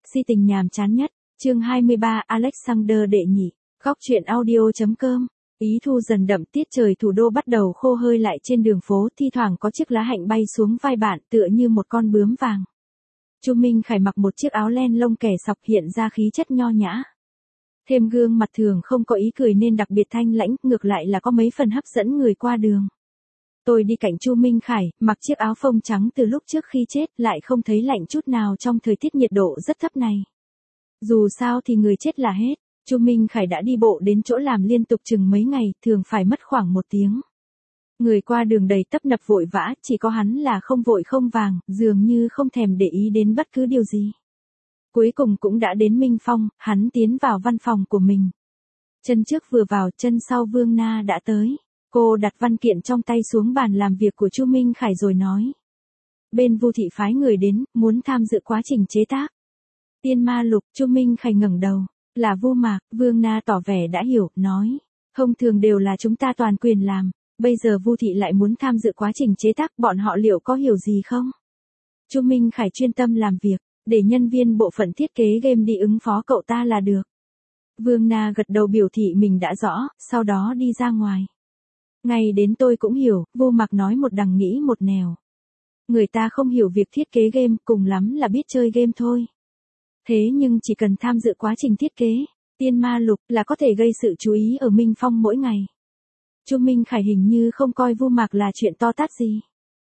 Si tình nhàm chán nhất, chương 23 Alexander đệ nhị, góc truyện audio.com. Ý thu dần đậm, tiết trời thủ đô bắt đầu khô hơi lại trên đường phố, thi thoảng có chiếc lá hạnh bay xuống vai bạn tựa như một con bướm vàng. Chu Minh Khải mặc một chiếc áo len lông kẻ sọc hiện ra khí chất nho nhã. Thêm gương mặt thường không có ý cười nên đặc biệt thanh lãnh, ngược lại là có mấy phần hấp dẫn người qua đường. Tôi đi cạnh Chu Minh Khải, mặc chiếc áo phông trắng từ lúc trước khi chết, lại không thấy lạnh chút nào trong thời tiết nhiệt độ rất thấp này. Dù sao thì người chết là hết. Chu Minh Khải đã đi bộ đến chỗ làm liên tục chừng mấy ngày, thường phải mất khoảng 1 tiếng. Người qua đường đầy tấp nập vội vã, chỉ có hắn là không vội không vàng, dường như không thèm để ý đến bất cứ điều gì. Cuối cùng cũng đã đến Minh Phong, hắn tiến vào văn phòng của mình. Chân trước vừa vào, chân sau Vương Na đã tới. Cô đặt văn kiện trong tay xuống bàn làm việc của Chu Minh Khải rồi nói. Bên Vu thị phái người đến, muốn tham dự quá trình chế tác. Tiên Ma Lục. Chu Minh Khải ngẩng đầu. Là Vu Mạc. Vương Na tỏ vẻ đã hiểu, nói. Thông thường đều là chúng ta toàn quyền làm. Bây giờ Vu thị lại muốn tham dự quá trình chế tác, bọn họ liệu có hiểu gì không? Chu Minh Khải chuyên tâm làm việc, để nhân viên bộ phận thiết kế game đi ứng phó cậu ta là được. Vương Na gật đầu biểu thị mình đã rõ, sau đó đi ra ngoài. Ngay đến tôi cũng hiểu, Vu Mạc nói một đằng nghĩ một nẻo. Người ta không hiểu việc thiết kế game, cùng lắm là biết chơi game thôi. Thế nhưng chỉ cần tham dự quá trình thiết kế, Tiên Ma Lục là có thể gây sự chú ý ở Minh Phong mỗi ngày. Chu Minh Khải hình như không coi Vu Mạc là chuyện to tát gì.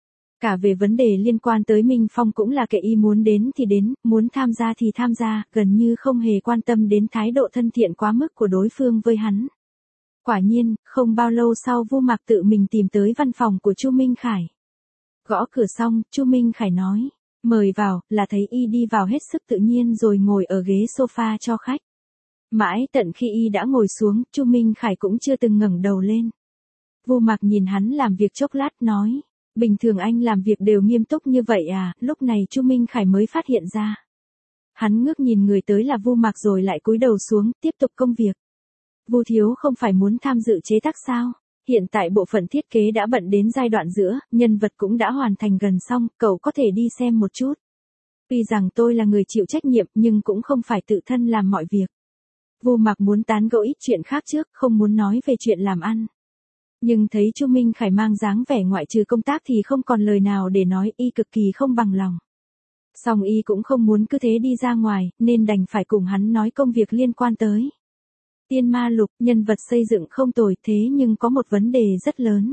Cả về vấn đề liên quan tới Minh Phong cũng là kệ y muốn đến thì đến, muốn tham gia thì tham gia, gần như không hề quan tâm đến thái độ thân thiện quá mức của đối phương với hắn. Quả nhiên, không bao lâu sau Vu Mạc tự mình tìm tới văn phòng của Chu Minh Khải. Gõ cửa xong, Chu Minh Khải nói, mời vào, là thấy y đi vào hết sức tự nhiên rồi ngồi ở ghế sofa cho khách. Mãi tận khi y đã ngồi xuống, Chu Minh Khải cũng chưa từng ngẩng đầu lên. Vu Mạc nhìn hắn làm việc chốc lát nói, bình thường anh làm việc đều nghiêm túc như vậy à? Lúc này Chu Minh Khải mới phát hiện ra. Hắn ngước nhìn người tới là Vu Mạc rồi lại cúi đầu xuống, tiếp tục công việc. Vu thiếu không phải muốn tham dự chế tác sao? Hiện tại bộ phận thiết kế đã bận đến giai đoạn giữa, nhân vật cũng đã hoàn thành gần xong, cậu có thể đi xem một chút. Tuy rằng tôi là người chịu trách nhiệm nhưng cũng không phải tự thân làm mọi việc. Vu Mạc muốn tán gẫu ít chuyện khác trước, không muốn nói về chuyện làm ăn. Nhưng thấy Chu Minh Khải mang dáng vẻ ngoại trừ công tác thì không còn lời nào để nói, y cực kỳ không bằng lòng. Song y cũng không muốn cứ thế đi ra ngoài, nên đành phải cùng hắn nói công việc liên quan tới. Tiên Ma Lục, nhân vật xây dựng không tồi thế nhưng có một vấn đề rất lớn.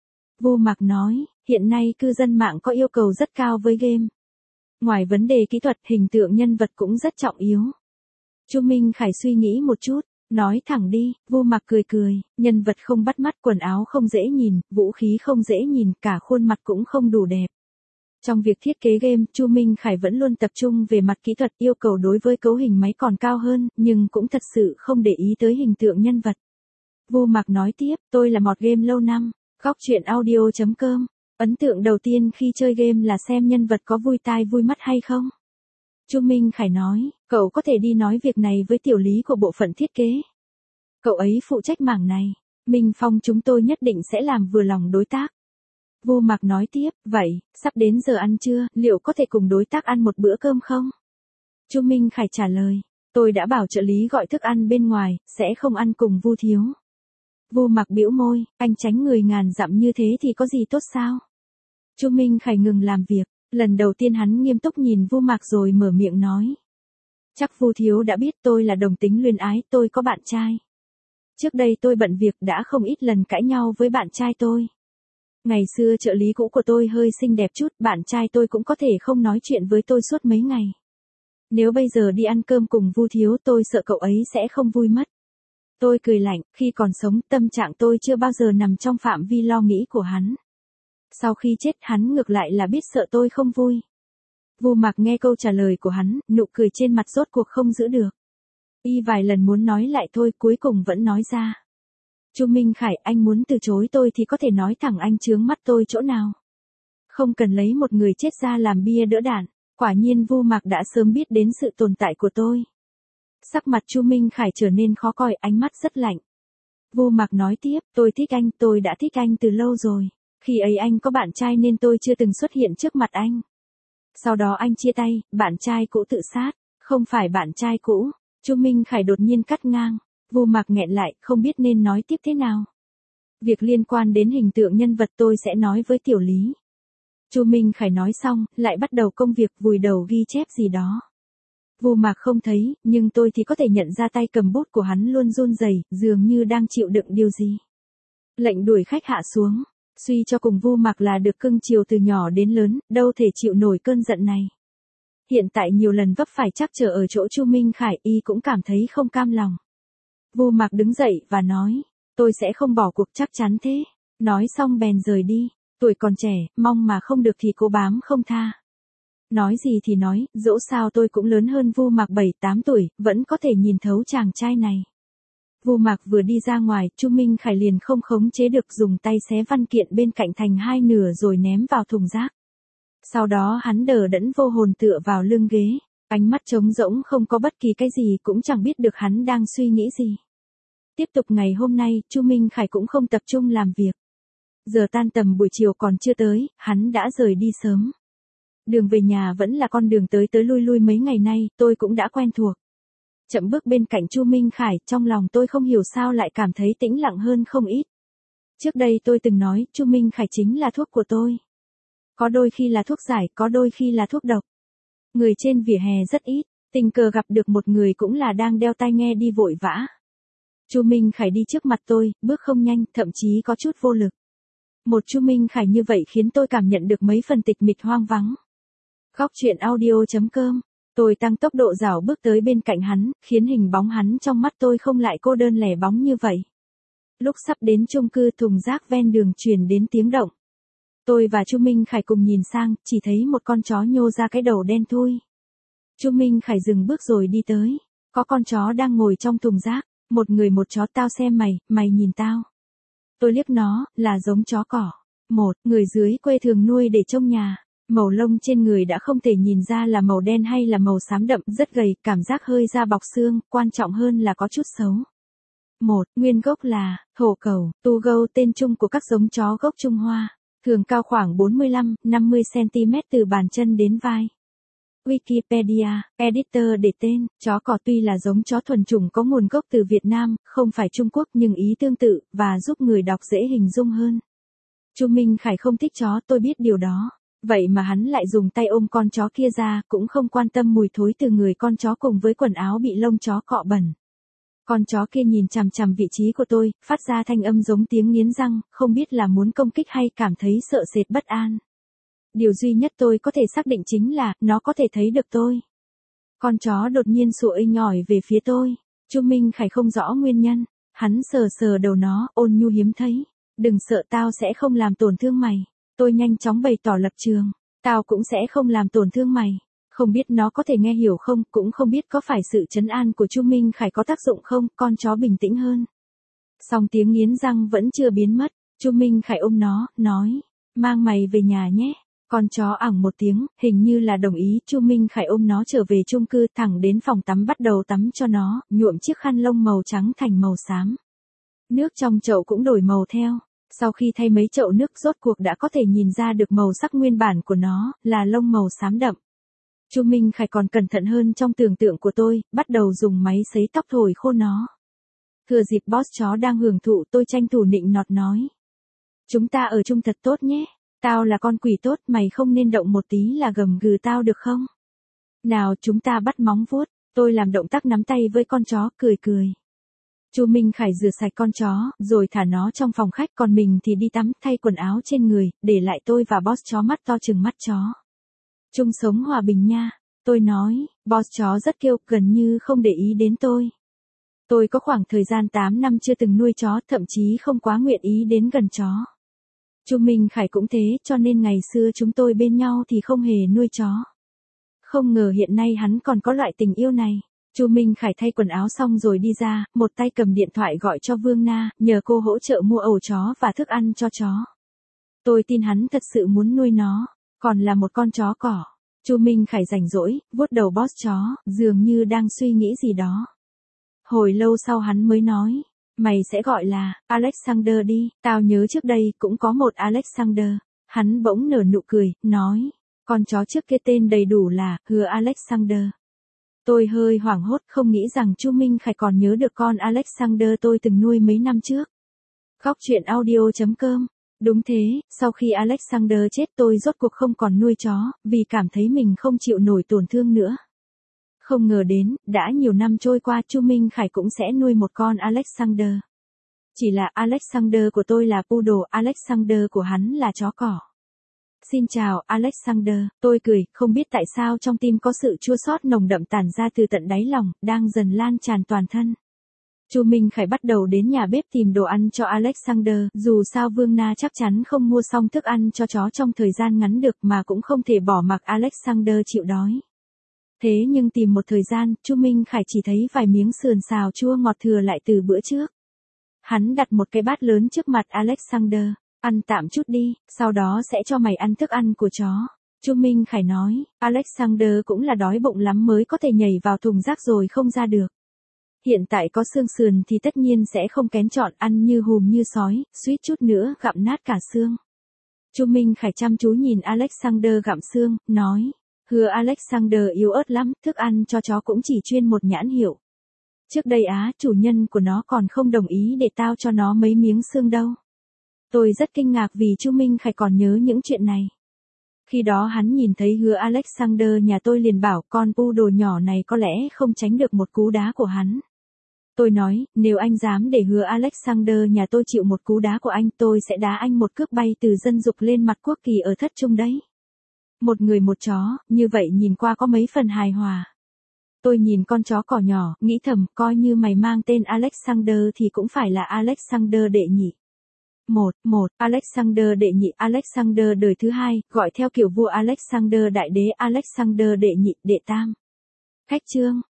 Vu Mạc nói, hiện nay cư dân mạng có yêu cầu rất cao với game. Ngoài vấn đề kỹ thuật, hình tượng nhân vật cũng rất trọng yếu. Chu Minh Khải suy nghĩ một chút, nói thẳng đi. Vu Mạc cười cười, nhân vật không bắt mắt, quần áo không dễ nhìn, vũ khí không dễ nhìn, cả khuôn mặt cũng không đủ đẹp. Trong việc thiết kế game, Chu Minh Khải vẫn luôn tập trung về mặt kỹ thuật, yêu cầu đối với cấu hình máy còn cao hơn, nhưng cũng thật sự không để ý tới hình tượng nhân vật. Vu Mạc nói tiếp, tôi là một game lâu năm, góc truyện audio.com. Ấn tượng đầu tiên khi chơi game là xem nhân vật có vui tai vui mắt hay không. Chu Minh Khải nói, cậu có thể đi nói việc này với tiểu lý của bộ phận thiết kế. Cậu ấy phụ trách mảng này, Minh Phong chúng tôi nhất định sẽ làm vừa lòng đối tác. Vu Mạc nói tiếp, vậy, sắp đến giờ ăn trưa, liệu có thể cùng đối tác ăn một bữa cơm không? Chu Minh Khải trả lời, tôi đã bảo trợ lý gọi thức ăn bên ngoài, sẽ không ăn cùng Vu thiếu. Vu Mạc bĩu môi, anh tránh người ngàn dặm như thế thì có gì tốt sao? Chu Minh Khải ngừng làm việc, lần đầu tiên hắn nghiêm túc nhìn Vu Mạc rồi mở miệng nói. Chắc Vu thiếu đã biết tôi là đồng tính luyến ái, tôi có bạn trai. Trước đây tôi bận việc đã không ít lần cãi nhau với bạn trai tôi. Ngày xưa trợ lý cũ của tôi hơi xinh đẹp chút, bạn trai tôi cũng có thể không nói chuyện với tôi suốt mấy ngày. Nếu bây giờ đi ăn cơm cùng Vu thiếu tôi sợ cậu ấy sẽ không vui mất. Tôi cười lạnh, khi còn sống tâm trạng tôi chưa bao giờ nằm trong phạm vi lo nghĩ của hắn. Sau khi chết hắn ngược lại là biết sợ tôi không vui. Vu Mạc nghe câu trả lời của hắn, nụ cười trên mặt rốt cuộc không giữ được. Y vài lần muốn nói lại thôi, cuối cùng vẫn nói ra. Chu Minh Khải, anh muốn từ chối tôi thì có thể nói thẳng anh chướng mắt tôi chỗ nào. Không cần lấy một người chết ra làm bia đỡ đạn. Quả nhiên Vu Mạc đã sớm biết đến sự tồn tại của tôi. Sắc mặt Chu Minh Khải trở nên khó coi, ánh mắt rất lạnh. Vu Mạc nói tiếp, tôi thích anh, tôi đã thích anh từ lâu rồi. Khi ấy anh có bạn trai nên tôi chưa từng xuất hiện trước mặt anh. Sau đó anh chia tay, bạn trai cũ tự sát. Không phải bạn trai cũ. Chu Minh Khải đột nhiên cắt ngang. Vu Mạc nghẹn lại, không biết nên nói tiếp thế nào. Việc liên quan đến hình tượng nhân vật tôi sẽ nói với Tiểu Lý. Chu Minh Khải nói xong, lại bắt đầu công việc vùi đầu ghi chép gì đó. Vu Mạc không thấy, nhưng tôi thì có thể nhận ra tay cầm bút của hắn luôn run rẩy, dường như đang chịu đựng điều gì. Lệnh đuổi khách hạ xuống. Suy cho cùng Vu Mạc là được cưng chiều từ nhỏ đến lớn, đâu thể chịu nổi cơn giận này. Hiện tại nhiều lần vấp phải trắc trở ở chỗ Chu Minh Khải, y cũng cảm thấy không cam lòng. Vu Mạc đứng dậy và nói, tôi sẽ không bỏ cuộc, chắc chắn thế. Nói xong bèn rời đi. Tuổi còn trẻ, mong mà không được thì cố bám không tha. Nói gì thì nói, dẫu sao tôi cũng lớn hơn Vu Mạc 7-8 tuổi, vẫn có thể nhìn thấu chàng trai này. Vu Mạc vừa đi ra ngoài, Chu Minh Khải liền không khống chế được dùng tay xé văn kiện bên cạnh thành hai nửa rồi ném vào thùng rác. Sau đó hắn đờ đẫn vô hồn tựa vào lưng ghế, ánh mắt trống rỗng không có bất kỳ cái gì, cũng chẳng biết được hắn đang suy nghĩ gì. Tiếp tục ngày hôm nay, Chu Minh Khải cũng không tập trung làm việc. Giờ tan tầm buổi chiều còn chưa tới, hắn đã rời đi sớm. Đường về nhà vẫn là con đường tới tới lui lui mấy ngày nay, tôi cũng đã quen thuộc. Chậm bước bên cạnh Chu Minh Khải, trong lòng tôi không hiểu sao lại cảm thấy tĩnh lặng hơn không ít. Trước đây tôi từng nói, Chu Minh Khải chính là thuốc của tôi. Có đôi khi là thuốc giải, có đôi khi là thuốc độc. Người trên vỉa hè rất ít, tình cờ gặp được một người cũng là đang đeo tai nghe đi vội vã. Chu Minh Khải đi trước mặt tôi, bước không nhanh, thậm chí có chút vô lực. Một Chu Minh Khải như vậy khiến tôi cảm nhận được mấy phần tịch mịch hoang vắng. Góc truyện audio.com. Tôi tăng tốc độ rảo bước tới bên cạnh hắn, khiến hình bóng hắn trong mắt tôi không lại cô đơn lẻ bóng như vậy. Lúc sắp đến chung cư, thùng rác ven đường truyền đến tiếng động. Tôi và Chu Minh Khải cùng nhìn sang, chỉ thấy một con chó nhô ra cái đầu đen thui. Chu Minh Khải dừng bước rồi đi tới. Có con chó đang ngồi trong thùng rác. Một người một chó, tao xem mày, mày nhìn tao. Tôi liếc nó, là giống chó cỏ. Một người dưới quê thường nuôi để trông nhà. Màu lông trên người đã không thể nhìn ra là màu đen hay là màu xám đậm, rất gầy, cảm giác hơi da bọc xương, quan trọng hơn là có chút xấu. Một, nguyên gốc là hổ cẩu, tu gâu, tên chung của các giống chó gốc Trung Hoa, thường cao khoảng 45-50 cm từ bàn chân đến vai. Wikipedia, editor để tên, chó cỏ tuy là giống chó thuần chủng có nguồn gốc từ Việt Nam, không phải Trung Quốc, nhưng ý tương tự, và giúp người đọc dễ hình dung hơn. Chu Minh Khải không thích chó, tôi biết điều đó. Vậy mà hắn lại dùng tay ôm con chó kia ra, cũng không quan tâm mùi thối từ người con chó cùng với quần áo bị lông chó cọ bẩn. Con chó kia nhìn chằm chằm vị trí của tôi, phát ra thanh âm giống tiếng nghiến răng, không biết là muốn công kích hay cảm thấy sợ sệt bất an. Điều duy nhất tôi có thể xác định chính là, nó có thể thấy được tôi. Con chó đột nhiên sủa inh ỏi về phía tôi. Chu Minh Khải không rõ nguyên nhân. Hắn sờ sờ đầu nó, ôn nhu hiếm thấy. Đừng sợ, tao sẽ không làm tổn thương mày. Tôi nhanh chóng bày tỏ lập trường. Tao cũng sẽ không làm tổn thương mày. Không biết nó có thể nghe hiểu không, cũng không biết có phải sự trấn an của Chu Minh Khải có tác dụng không, con chó bình tĩnh hơn. Song tiếng nghiến răng vẫn chưa biến mất. Chu Minh Khải ôm nó, nói, mang mày về nhà nhé. Con chó ẳng một tiếng, hình như là đồng ý. Chu Minh Khải ôm nó trở về chung cư, thẳng đến phòng tắm bắt đầu tắm cho nó, nhuộm chiếc khăn lông màu trắng thành màu xám. Nước trong chậu cũng đổi màu theo. Sau khi thay mấy chậu nước, rốt cuộc đã có thể nhìn ra được màu sắc nguyên bản của nó, là lông màu xám đậm. Chu Minh Khải còn cẩn thận hơn trong tưởng tượng của tôi, bắt đầu dùng máy sấy tóc thổi khô nó. Thừa dịp boss chó đang hưởng thụ, tôi tranh thủ nịnh nọt nói. Chúng ta ở chung thật tốt nhé. Tao là con quỷ tốt, mày không nên động một tí là gầm gừ tao được không? Nào chúng ta bắt móng vuốt. Tôi làm động tác nắm tay với con chó, cười cười. Chu Minh Khải rửa sạch con chó, rồi thả nó trong phòng khách, còn mình thì đi tắm, thay quần áo trên người, để lại tôi và boss chó mắt to chừng mắt chó. Chung sống hòa bình nha. Tôi nói, boss chó rất kiêu, gần như không để ý đến tôi. Tôi có khoảng thời gian 8 năm chưa từng nuôi chó, thậm chí không quá nguyện ý đến gần chó. Chu Minh Khải cũng thế, cho nên ngày xưa chúng tôi bên nhau thì không hề nuôi chó. Không ngờ hiện nay hắn còn có loại tình yêu này. Chu Minh Khải thay quần áo xong rồi đi ra, một tay cầm điện thoại gọi cho Vương Na, nhờ cô hỗ trợ mua ổ chó và thức ăn cho chó. Tôi tin hắn thật sự muốn nuôi nó, còn là một con chó cỏ. Chu Minh Khải rảnh rỗi, vuốt đầu boss chó, dường như đang suy nghĩ gì đó. Hồi lâu sau hắn mới nói, mày sẽ gọi là Alexander đi, tao nhớ trước đây cũng có một Alexander. Hắn bỗng nở nụ cười, nói, con chó trước kia tên đầy đủ là Hứa Alexander. Tôi hơi hoảng hốt không nghĩ rằng Chu Minh Khải còn nhớ được con Alexander tôi từng nuôi mấy năm trước. Góc truyện audio.com. Đúng thế, sau khi Alexander chết tôi rốt cuộc không còn nuôi chó, vì cảm thấy mình không chịu nổi tổn thương nữa. Không ngờ đến, đã nhiều năm trôi qua Chu Minh Khải cũng sẽ nuôi một con Alexander. Chỉ là Alexander của tôi là poodle, Alexander của hắn là chó cỏ. Xin chào, Alexander, tôi cười, không biết tại sao trong tim có sự chua xót nồng đậm tản ra từ tận đáy lòng, đang dần lan tràn toàn thân. Chu Minh Khải bắt đầu đến nhà bếp tìm đồ ăn cho Alexander, dù sao Vương Na chắc chắn không mua xong thức ăn cho chó trong thời gian ngắn được mà cũng không thể bỏ mặc Alexander chịu đói. Thế nhưng tìm một thời gian, Chu Minh Khải chỉ thấy vài miếng sườn xào chua ngọt thừa lại từ bữa trước. Hắn đặt một cái bát lớn trước mặt Alexander, ăn tạm chút đi, sau đó sẽ cho mày ăn thức ăn của chó. Chu Minh Khải nói, Alexander cũng là đói bụng lắm mới có thể nhảy vào thùng rác rồi không ra được. Hiện tại có xương sườn thì tất nhiên sẽ không kén chọn ăn như hùm như sói, suýt chút nữa gặm nát cả xương. Chu Minh Khải chăm chú nhìn Alexander gặm xương, nói, hứa Alexander yếu ớt lắm, thức ăn cho chó cũng chỉ chuyên một nhãn hiệu. Trước đây chủ nhân của nó còn không đồng ý để tao cho nó mấy miếng xương đâu. Tôi rất kinh ngạc vì Chu Minh Khải còn nhớ những chuyện này. Khi đó hắn nhìn thấy hứa Alexander nhà tôi liền bảo con poodle nhỏ này có lẽ không tránh được một cú đá của hắn. Tôi nói, nếu anh dám để hứa Alexander nhà tôi chịu một cú đá của anh tôi sẽ đá anh một cước bay từ dân dục lên mặt quốc kỳ ở thất trung đấy. Một người một chó, như vậy nhìn qua có mấy phần hài hòa. Tôi nhìn con chó cỏ nhỏ, nghĩ thầm, coi như mày mang tên Alexander thì cũng phải là Alexander đệ nhị. Alexander đệ nhị, Alexander đời thứ hai, gọi theo kiểu vua Alexander đại đế, Alexander đệ nhị, đệ tam. Khách chương.